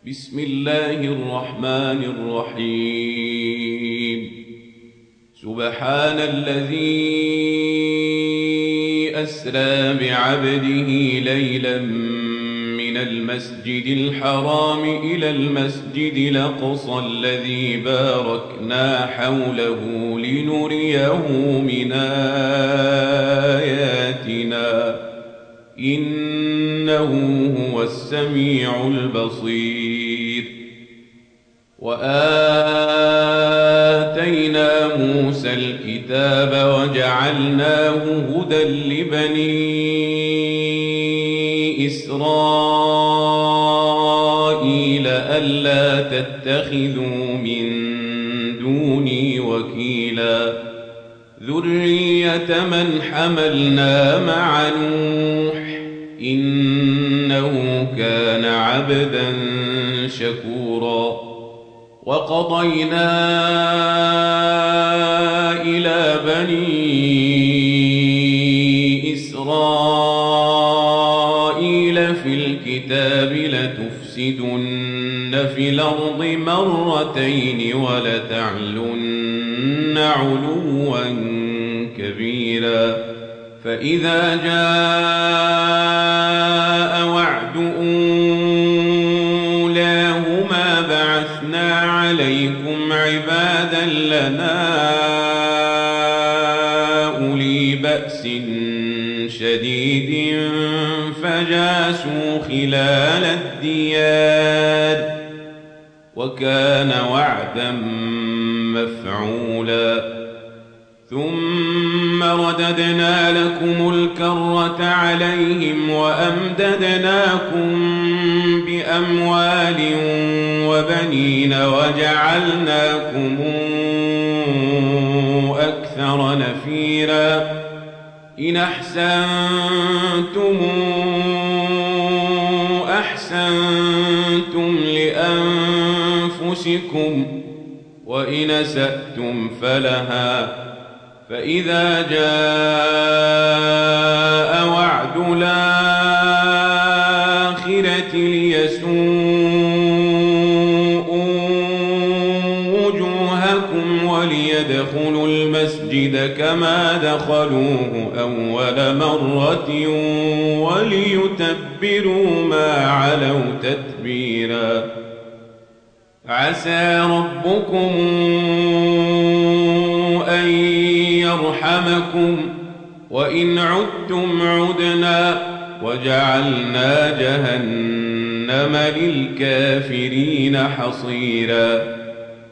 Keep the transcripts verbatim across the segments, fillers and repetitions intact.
بسم الله الرحمن الرحيم. سبحان الذي أسرى بعبده ليلا من المسجد الحرام إلى المسجد الأقصى الذي باركنا حوله لنريه من آياتنا إنه هو السميع البصير. وآتينا موسى الكتاب وجعلناه هدى لبني إسرائيل ألا تتخذوا من دوني وكيلا ذرية من حملنا مع نوح إنه كان عبدا شكورا. وقضينا إلى بني إسرائيل في الكتاب لتفسدن في الأرض مرتين ولتعلن علوا كبيرا. فإذا جاء وعد أولاهما بعثنا عليكم عبادا لنا أولي بأس شديد فجاسوا خلال الديار وكان وعدا مفعولا. ثم رددنا لكم الكرة عليهم وأمددناكم بأموال وبنين وجعلناكم أكثر نفيرا. إن أحسنتم أحسنتم لأنفسكم وإن أسأتم فلها. فإذا جاء وعد الآخرة ليسوءوا وجوهكم وليدخلوا المسجد كما دخلوه أول مرة وليتبروا ما علوا تتبيرا. عسى ربكم أن يرحمكم وإن عدتم عدنا وجعلنا جهنم للكافرين حصيرا.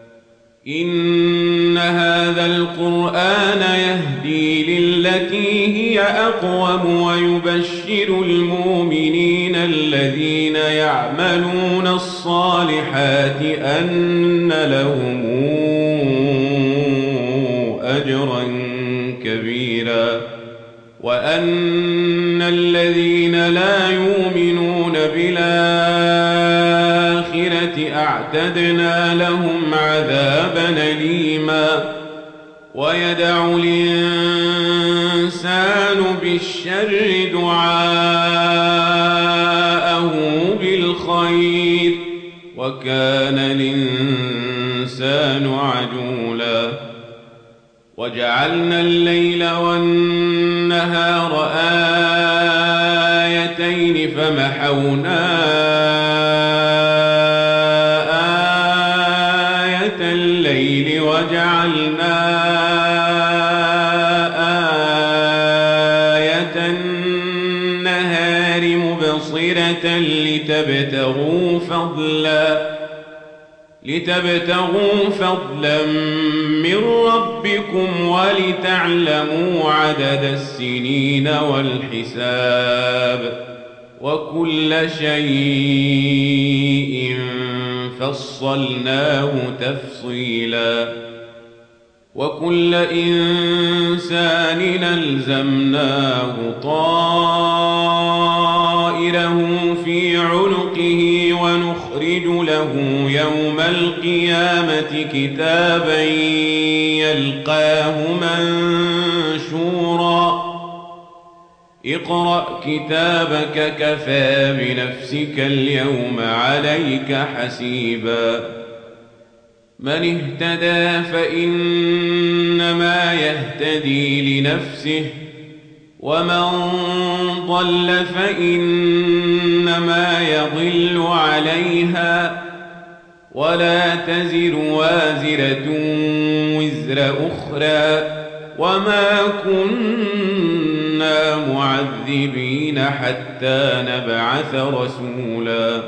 إن هذا القرآن يهدي للتي هي أقوم ويبشر المؤمنين الذين يعملون الصالحات أن لهم أجرا كبيرا وأن الذين لا يؤمنون بالآخرة أعتدنا لهم عذابا أليما. ويدع الإنسان بالشر دعاءه بالخير وكان الإنسان عجولا. وجعلنا الليل والنهار آيتين فمحونا آية الليل وجعلنا آية النهار مبصرة لتبتغوا فضلا لتبتغوا فضلا من ربكم ولتعلموا عدد السنين والحساب وكل شيء فصلناه تفصيلا. وكل إنسان ألزمناه طائره في عنقه ونخرج له يوم القيامة كتابا يلقاه منشورا اقرأ كتابك كفى بنفسك اليوم عليك حسيبا من اهتدى فإنما يهتدي لنفسه ومن ضل فإنما يضل عليها ولا تزر وازرة وزر أخرى وما كنا معذبين حتى نبعث رسولا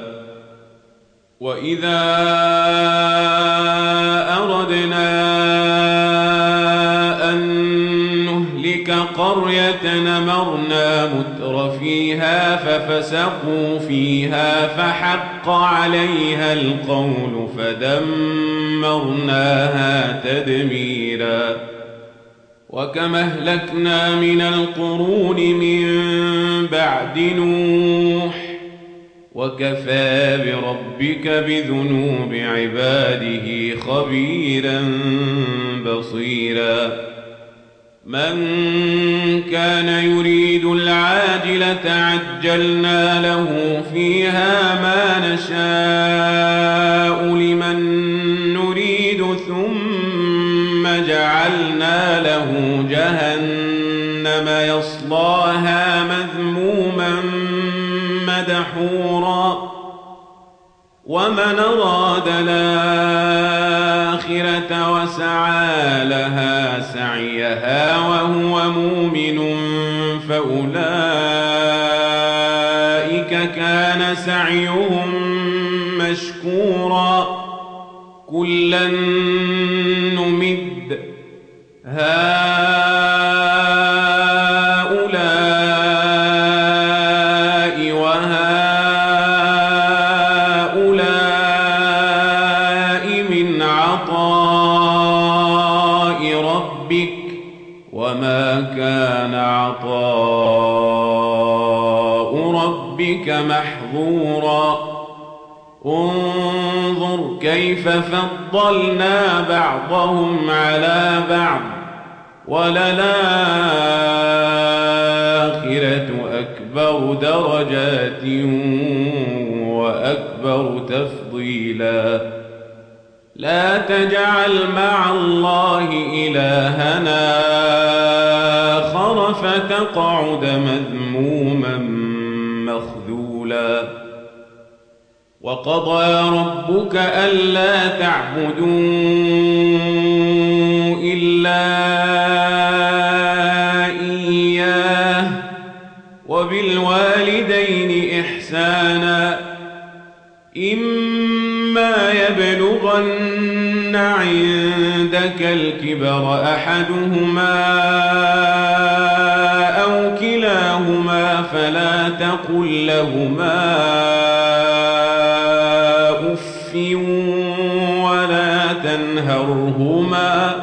وإذا أردنا أن نهلك قرية أمرنا متر فيها ففسقوا فيها فحق عليها القول فدمرناها تدميرا وكم أهلكنا من القرون من بعد نوح وكفى بربك بذنوب عباده خبيرا بصيرا من كان يريد العاجلة عجلنا له فيها ما نشاء لمن نريد ثم جعلنا له جهنم يصلاها مذموما مدحورا ومن أراد الآخرة وسعى لها سعيها وهو مؤمن فأولئك كان سعيهم مشكورا كلا نمد هؤلاء وهؤلاء من عطاء ربك وما كان عطاء ربك محظورا انظر كيف فضلنا بعضهم على بعض وللآخرة أكبر درجات وأكبر تفضيلا لا تجعل مع الله إلهنا آخر فتقعد مذموما مخذولا وقضى ربك ألا تعبدوا إلا إياه وبالوالدين إحسانا إما يبلغن عندك الكبر أحدهما أو كلاهما فلا تقل لهما أف ولا تنهرهما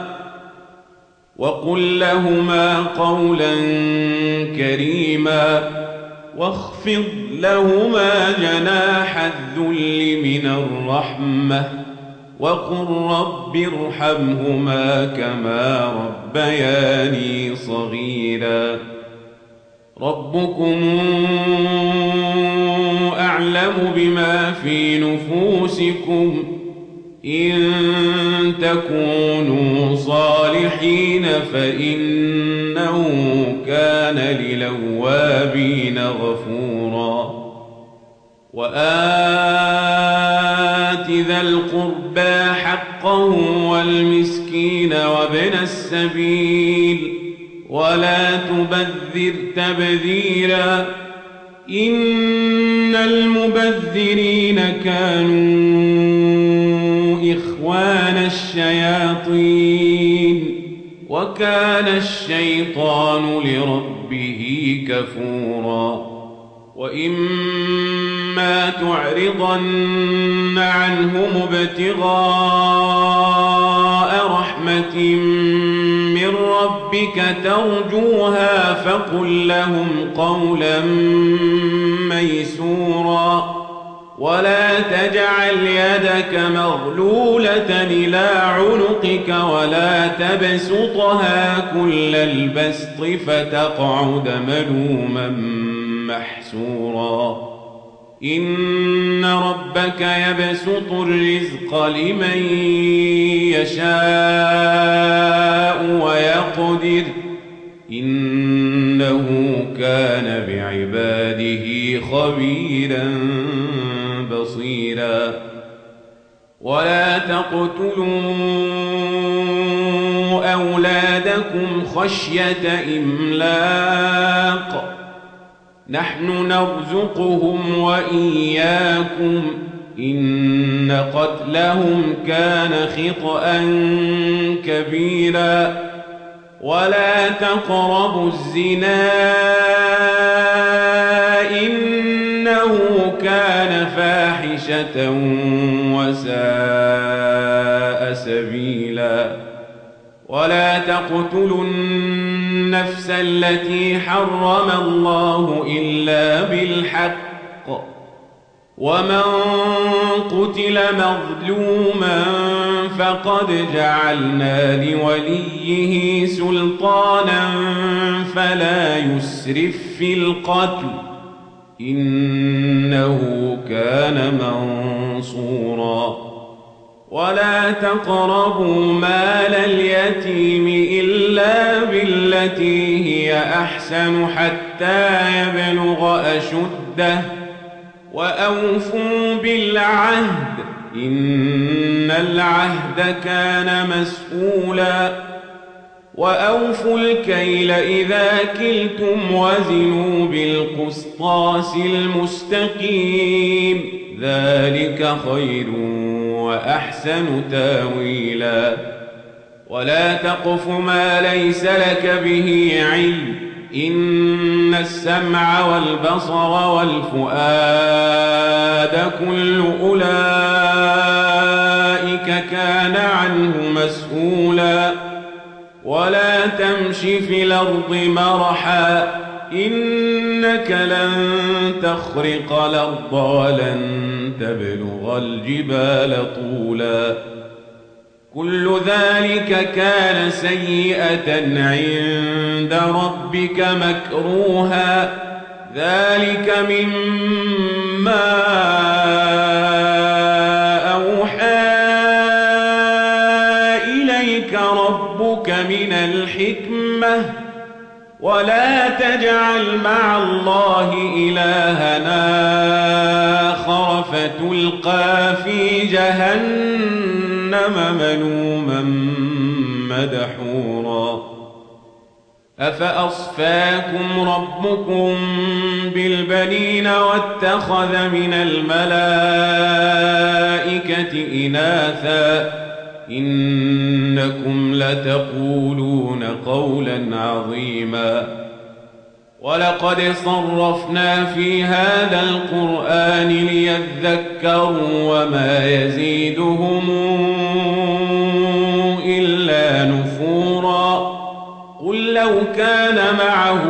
وقل لهما قولا كريما واخفض لهما جناح الذل من الرحمة وقل رب ارحمهما كما ربياني صغيرا ربكم أعلم بما في نفوسكم إن تكونوا صالحين فإنه كان للأوابين غفورا وآت ذا القربى حقه والمسكين وابن السبيل ولا تبذر تبذيرا إن المبذرين كانوا إخوان الشياطين وكان الشيطان لربه كفورا وإما تعرضن عنهم ابتغاء رحمة من ربك ترجوها فقل لهم قولا ميسورا ولا تجعل يدك مغلولة إلى عنقك ولا تبسطها كل البسط فتقعد ملوما محسورا إن ربك يبسط الرزق لمن يشاء ويقدر إنه كان بعباده خبيرا بصيرا ولا تقتلوا أولادكم خشية إملاق نحن نرزقهم وإياكم إن قتلهم كان خطأ كبيرا ولا تقربوا الزنا إنه كان فاحشة وساء سبيلا ولا تقتلوا النفس التي حرم الله إلا بالحق ومن قتل مظلوما فقد جعلنا لوليه سلطانا فلا يسرف في القتل إنه كان منصورا ولا تقربوا مال اليتيم إلا بالتي هي أحسن حتى يبلغ أشده وأوفوا بالعهد إن العهد كان مسؤولا وأوفوا الكيل إذا كلتم وزنوا بالقسطاس المستقيم ذلك خير وأحسن تاويلا ولا تقف ما ليس لك به علم إن السمع والبصر والفؤاد كل أولئك كان عنه مسؤولا ولا تمش في الأرض مرحا إنك لن تخرق الأرض ولن تبلغ الجبال طولا كل ذلك كان سيئة عند ربك مكروها ذلك مما أوحى إليك ربك من الحكمة ولا تجعل مع الله إلهنا آخر فتلقى في جهنم ملوما مدحورا أفأصفاكم ربكم بالبنين واتخذ من الملائكة إناثا إنكم لتقولون قولا عظيما ولقد صرفنا في هذا القرآن ليذكروا وما يزيدهم إلا نفورا قل لو كان معه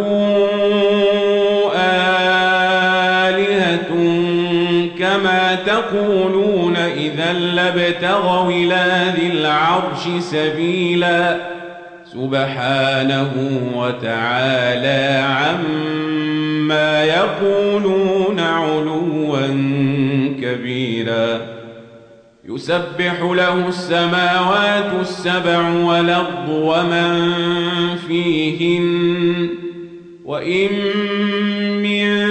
آلهة كما تقولون إذا لابتغوا إلى ذي العرش سبيلا سبحانه وتعالى عما يقولون علوا كبيرا يسبح له السماوات السبع والأرض ومن فيهن وإن من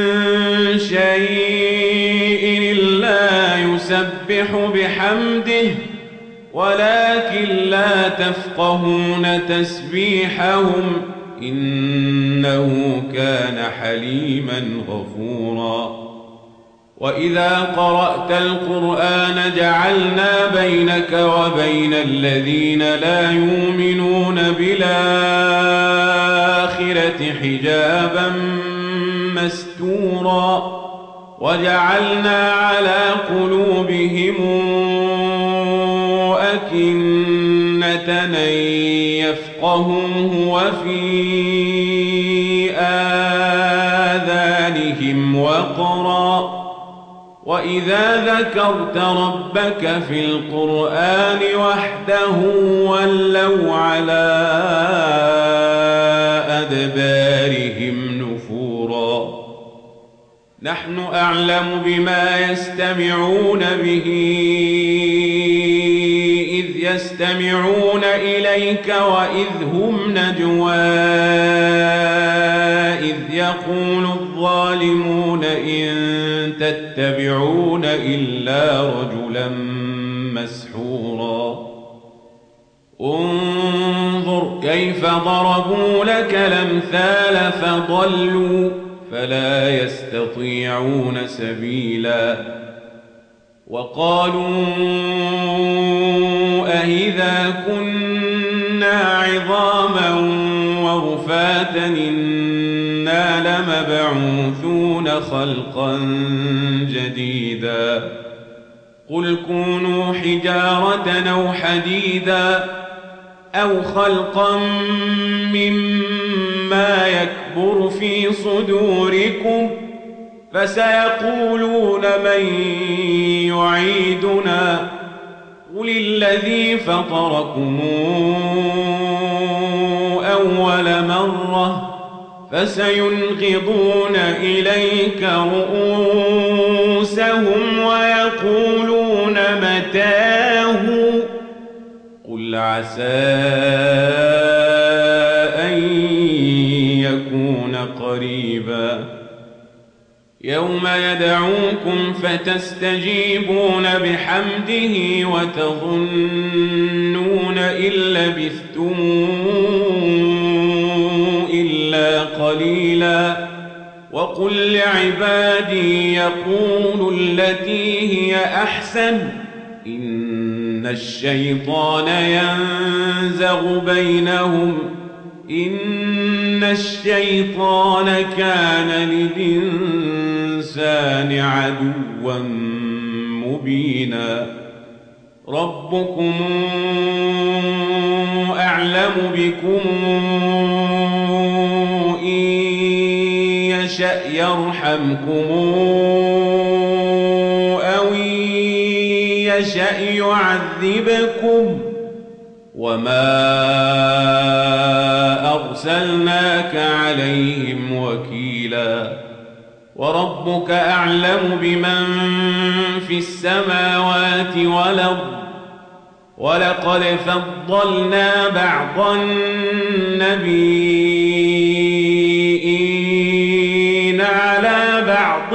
شيء إلا يسبح بحمده ولكن لا تفقهون تسبيحهم إنه كان حليما غفورا وإذا قرأت القرآن جعلنا بينك وبين الذين لا يؤمنون بالآخرة حجابا مستورا وجعلنا على قلوبهم أكنة أن يفقهوه وفي آذانهم وقرا وإذا ذكرت ربك في القرآن وحده ولوا على أدبارهم نفورا نحن أعلم بما يستمعون به إذ يستمعون إليك وإذ هم نجوى إذ يقول الظالمون إن تتبعون إلا رجلا مسحورا انظر كيف ضربوا لك الأمثال فضلوا فلا يستطيعون سبيلا وقالوا أإذا كنا عظاما ورفاتا إنا لمبعوثون خلقا جديدا قل كونوا حجارة أو حديدا أو خلقا مما يكبر في صدوركم فسيقولون من يعيدنا قل الذي فطركم أول مرة فسينغضون إليك رؤوسهم ويقولون متاه قل عسى أن يكون قريبا يوم يدعوكم فتستجيبون بحمده وتظنون إن لبثتم إلا قليلا وقل لعبادي يقولوا التي هي أحسن إن الشيطان ينزغ بينهم إن الشيطان كان للإنسان عدوا مبينا ربكم أعلم بكم إن يشأ يرحمكم أو إن يشأ يعذبكم وما أرسلناك عليهم وكيلا وربك أعلم بمن في السماوات والأرض ولقد فضلنا بعض النبيين على بعض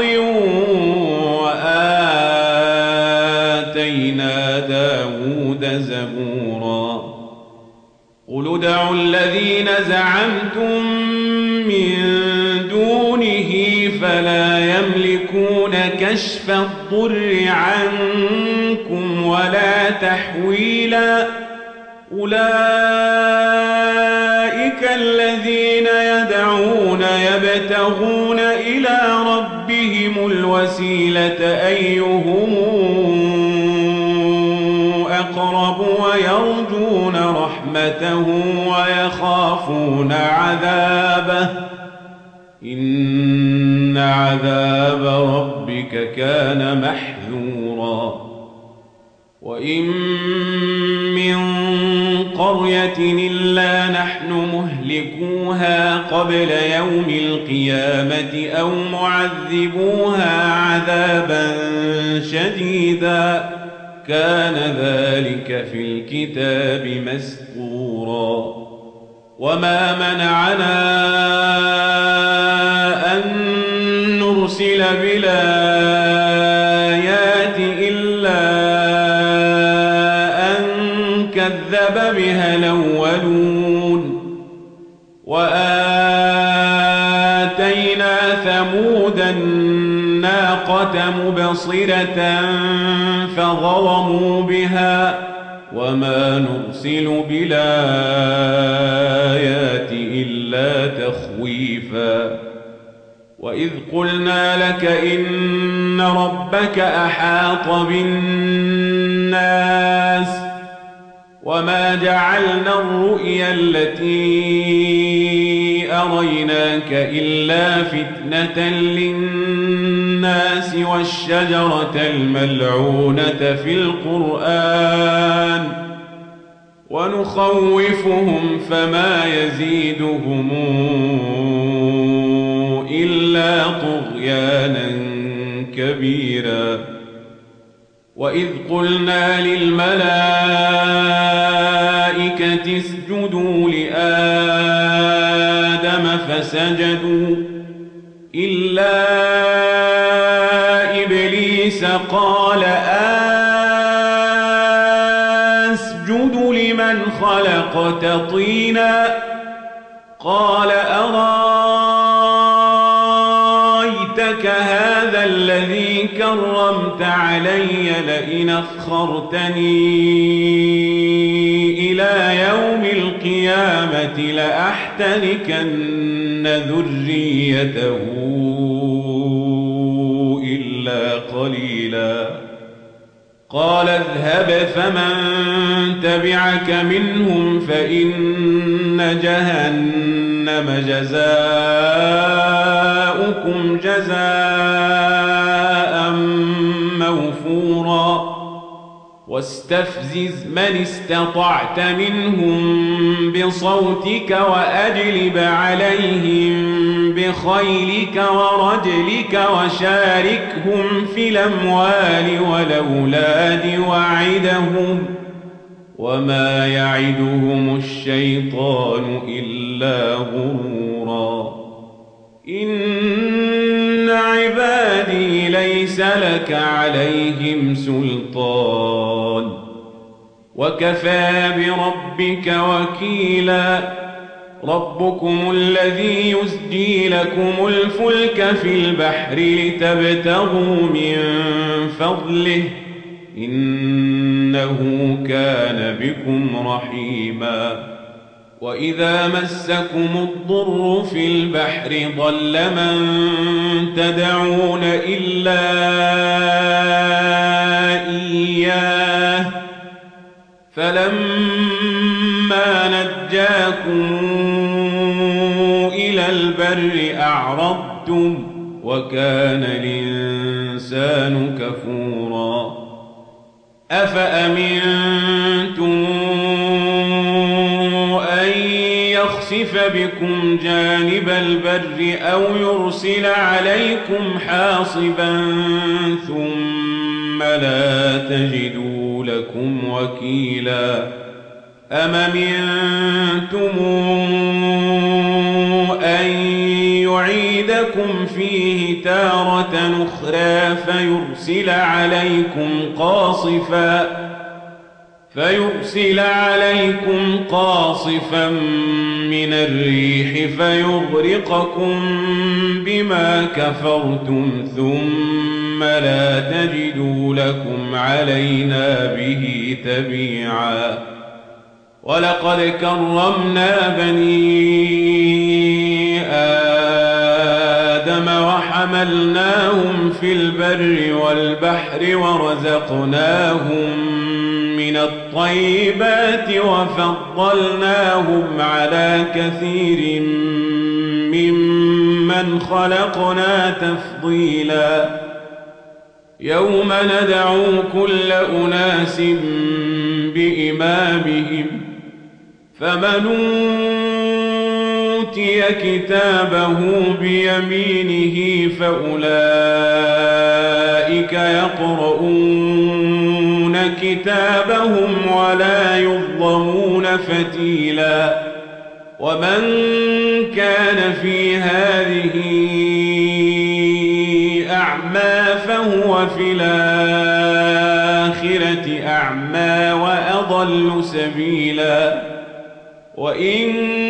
وآتينا داود زبورا قل ادعوا الذين زعمتم من دونه فلا يملكون كشف الضر عنكم ولا تحويلا أولئك الذين يدعون يبتغون إلى ربهم الوسيلة أيهم أقرب ويرجون رحمته ويخافون عذابه إن عذاب ربك كان محذورا وإن من قرية إلا نحن مهلكوها قبل يوم القيامة أو معذبوها عذابا شديدا كان ذلك في الكتاب مسطورا وما منعنا أن نرسل بالآيات إلا أن كذب بها الأولون وآتينا ثمود الناقة مبصرة فظلموا بها وما نرسل بالآيات إلا تخويفا وإذ قلنا لك إن ربك أحاط بالناس وما جعلنا الرؤيا التي أراك أريناك إلا فتنة للناس والشجرة الملعونة في القرآن ونخوفهم فما يزيدهم إلا طغيانا كبيرا وإذ قلنا للملائكة اسجدوا لآدم فسجدوا إلا إبليس قال أسجد لمن خلقت طينا قال أرايتك هذا الذي كرمت علي لئن أخرتني إلى يوم القيامة لأحتركن ذريته إلا قليلا قال اذهب فمن تبعك منهم فإن جهنم جزاؤكم جزاء موفورا واستفزز من استطعت منهم بصوتك وأجلب عليهم بخيلك ورجلك وشاركهم في الأموال والأولاد وعدهم وما يعدهم الشيطان إلا غرورا إن عبادي ليس لك عليهم سلطان وكفى بربك وكيلا ربكم الذي يسجي لكم الفلك في البحر لتبتغوا من فضله إنه كان بكم رحيما وإذا مسكم الضر في البحر ضل من تدعون إلا إياه فلما نجاكم إلى البر أعرضتم وكان الإنسان كفورا أفأمنتم أن يخسف بكم جانب البر أو يرسل عليكم حاصبا ثم لا تجدوا لكم وكيلا أم أمنتم أن يعيدكم فيه تارة أخرى فيرسل عليكم قاصفا فيرسل عليكم قاصفا من الريح فيغرقكم بما كفرتم ثم لا تجدوا لكم علينا به تبيعا ولقد كرمنا بني آدم وحملناهم في البر والبحر ورزقناهم من الطيبات وفضلناهم على كثير ممن خلقنا تفضيلا يوم ندعو كل أناس بإمامهم فمن أوتي كتابه بيمينه فأولئك يقرؤون كتابهم ولا يظلمون فتيلا ومن كان في هذه أعمى فهو في الآخرة أعمى وأضل سبيلا وإن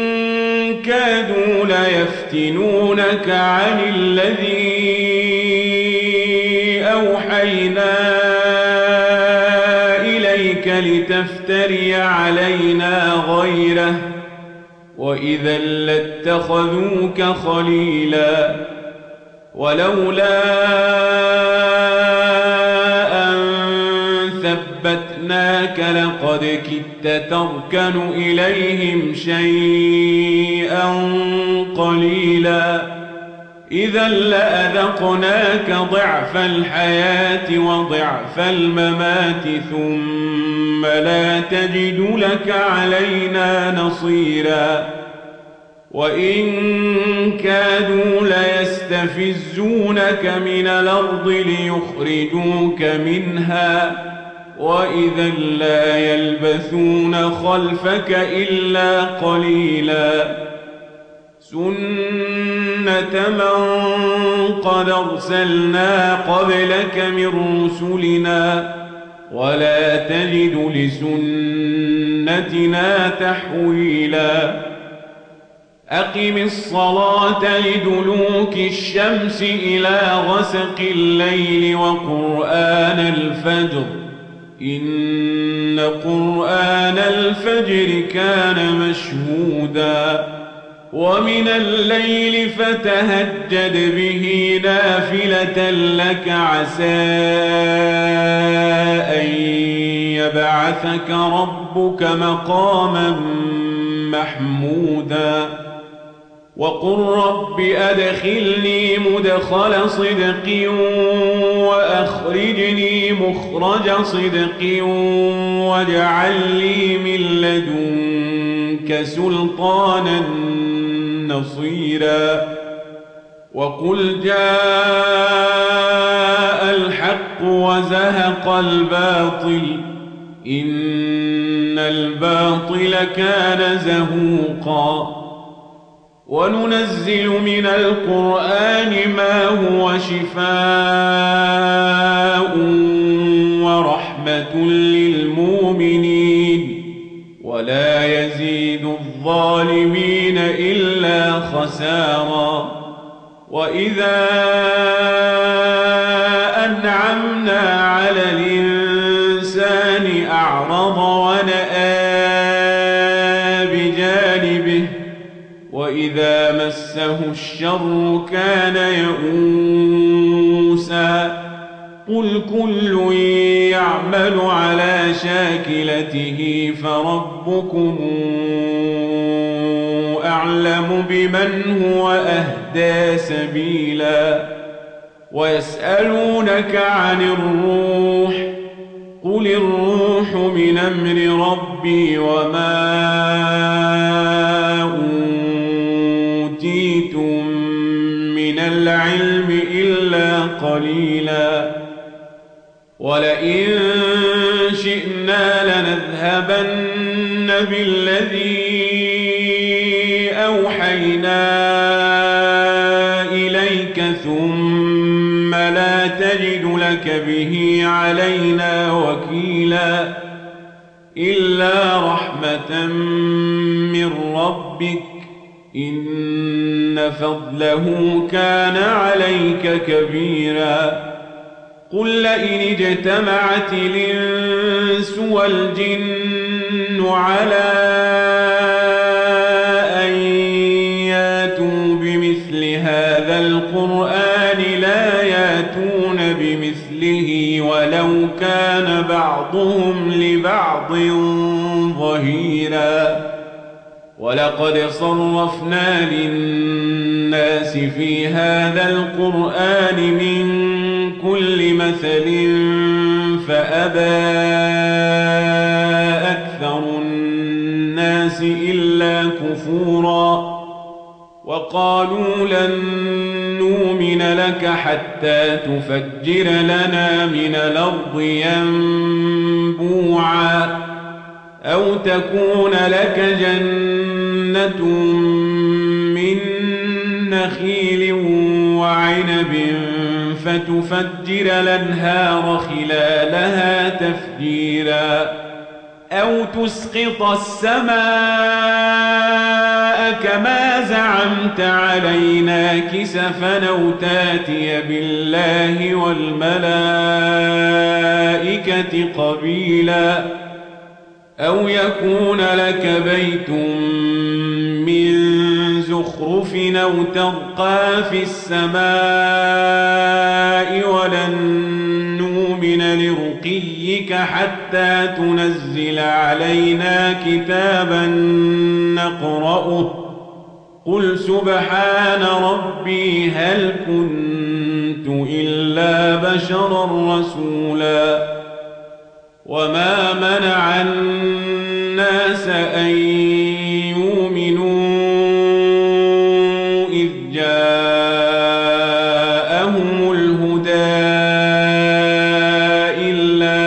كادوا ليفتنونك عن الذي أوحينا إليك لتفتري علينا غيره وإذا لاتخذوك خليلا ولولا أن ثبتناك لقد كدت تركن إليهم شيئا قليلا إذا لأذقناك ضعف الحياة وضعف الممات ثم لا تجد لك علينا نصيرا وإن كادوا ليستفزونك من الأرض ليخرجوك منها وإذا لا يلبثون خلفك إلا قليلا سنة من قد أرسلنا قبلك من رسلنا ولا تجد لسنتنا تحويلا أقم الصلاة لدلوك الشمس إلى غسق الليل وقرآن الفجر إن قرآن الفجر كان مشهودا ومن الليل فتهجد به نافلة لك عسى أن يبعثك ربك مقاما محمودا وقل رب أدخلني مدخل صدق وأخرجني مخرج صدق واجعل لي من لدنك سلطانا نصيرا وقل جاء الحق وزهق الباطل إن الباطل كان زهوقا وننزل من القرآن ما هو شفاء ورحمة للمؤمنين ولا يزيد الظالمين إلا خسارا وإذا أنعمنا على الإنسان أعرض ونأى بجانبه وإذا مسه الشر كان يئوسا قل كل يعمل على شاكلته فربكم أعلم بمن هو أهدى سبيلا ويسألونك عن الروح قل الروح من أمر ربي وما أوتيتم من العلم إلا قليلا ولئن شئنا لنذهبن بالذي أوحينا إليك ثم لا تجد لك به علينا وكيلا إلا رحمة من ربك إن فضله كان عليك كبيرا قل لئن اجتمعت الإنس والجن على أن ياتوا بمثل هذا القرآن لا ياتون بمثله ولو كان بعضهم لبعض ظهيرا ولقد صرفنا للناس في هذا القرآن من كل مثل فأبى أكثر الناس إلا كفورا وقالوا لن نؤمن لك حتى تفجر لنا من الأرض ينبوعا أو تكون لك جنة من نخيل وعنب فتفجر الأنهار خلالها تفجيرا أو تسقط السماء كما زعمت علينا كسفا أو تاتي بالله والملائكة قبيلا أو يكون لك بيت من زخرف أو ترقى في السماء ولن نؤمن لرقيك نؤتيك حتى تنزل علينا كتابا نقرأه قل سبحان ربي هل كنت إلا بشرا رسولا وما منع الناس أن يؤمنوا إذ جاءهم الهدى إلا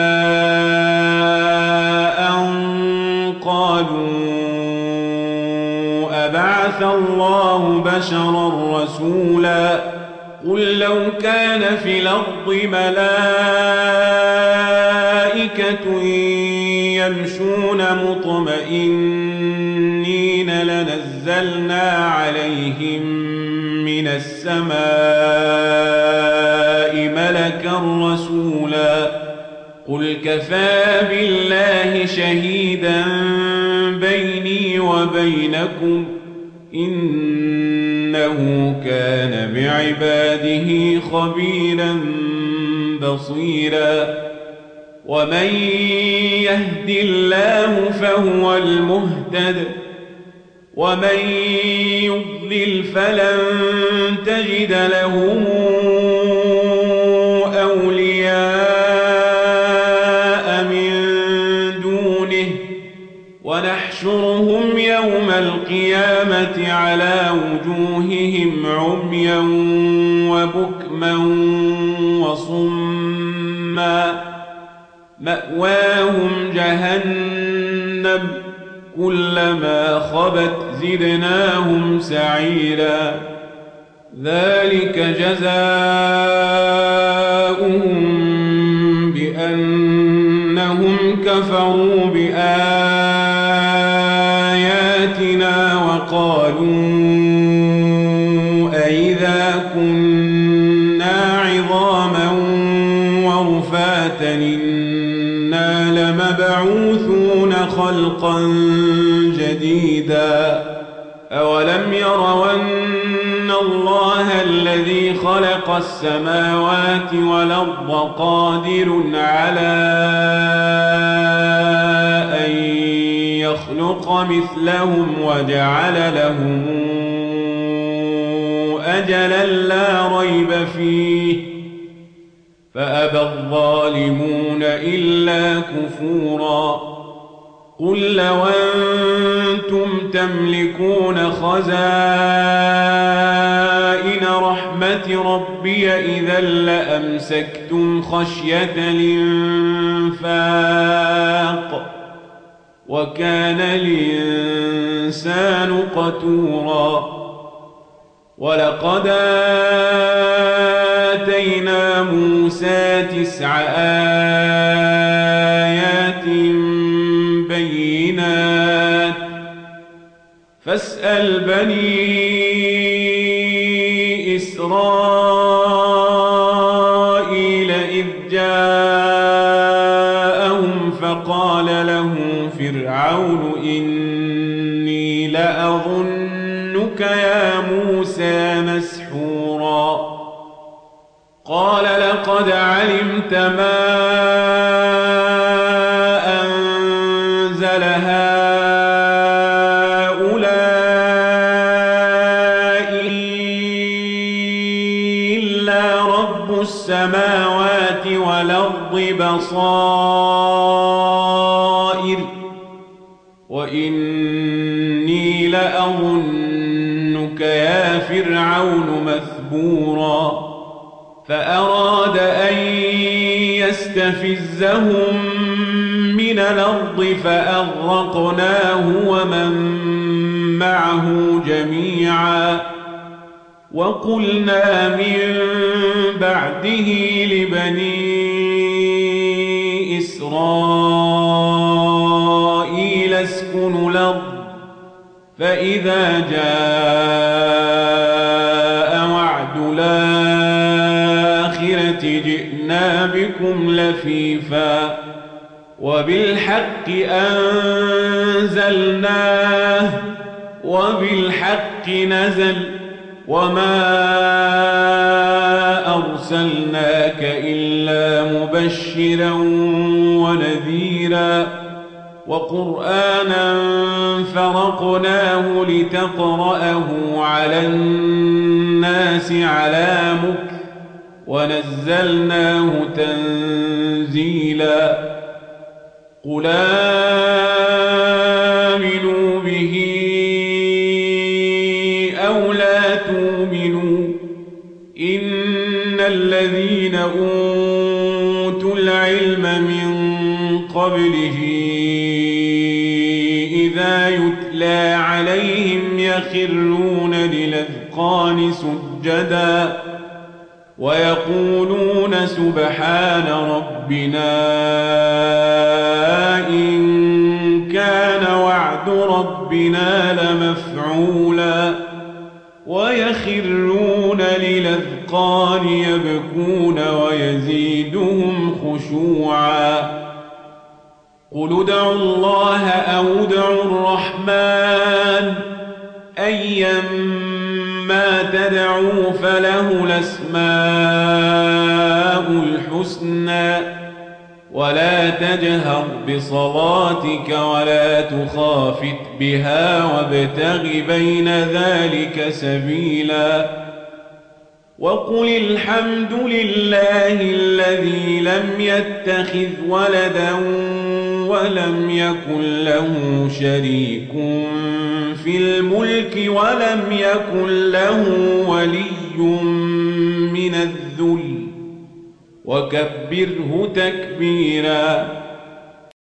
أن قالوا أبعث الله بشرا رسولا قل لو كان في الأرض ملائكة يمشون مطمئنين لنزلنا عليهم من السماء ملكا رسولا قل كفى بالله شهيدا بيني وبينكم إنه كان بعباده خبيرا بصيرا ومن يهد الله فهو المهتد ومن يضلل فلن تجد له أولياء من دونه ونحشرهم يوم القيامة على وجوههم عميا وبكما وصما مأواهم جهنم كلما خبت زدناهم سعيرا ذلك جزاؤهم بأنهم كفروا بآياتنا وقالوا أئذا كنا عظاما ورفاتا إنا لمبعوثون خلقا جديدا أولم يروا أن الله الذي خلق السماوات والأرض قادر على أن يخلق مثلهم وجعل لهم أجلا لا ريب فيه فأبى الظالمون إلا كفورا قل لو أنتم تملكون خزائن رحمة ربي إذا لأمسكتم خشية الإنفاق وكان الإنسان قتورا ولقد آتينا موسى تسع آيات بينات فاسأل بني إسرائيل إذ جاءهم فقال له فرعون إني لأظنك يا موسى مسحورا قال لقد علمت ما أنزل هؤلاء إلا رب السماوات والأرض بصائر وإني لأظنك يا فرعون مثبورا فأراد أن يستفزهم من الأرض فأغرقناه ومن معه جميعا وقلنا من بعده لبني إسرائيل اسكنوا الأرض فإذا جاء وعد الآخرة جئنا بكم لفيفا وبالحق أنزلناه وبالحق نزل وما أرسلناك إلا مبشرا نذيرا وقرآنا فرقناه لتقرأه على الناس على مكث ونزلناه تنزيلا قل آمنوا به أو لا تؤمنوا إن الذين أوتوا العلم من قبله إذا يتلى عليهم يخرون للأذقان سجدا ويقولون سبحان ربنا إن كان وعد ربنا لمفعولا ويخرون للأذقان يبكون ويزيدهم خشوعا قل ادعوا الله أو ادعوا الرحمن أيما تدعوا فله الأسماء الحسنى ولا تجهر بصلاتك ولا تخافت بها وابتغ بين ذلك سبيلا وقل الحمد لله الذي لم يتخذ ولدا ولم يكن له شريك في الملك ولم يكن له ولي من الذل وكبره تكبيرا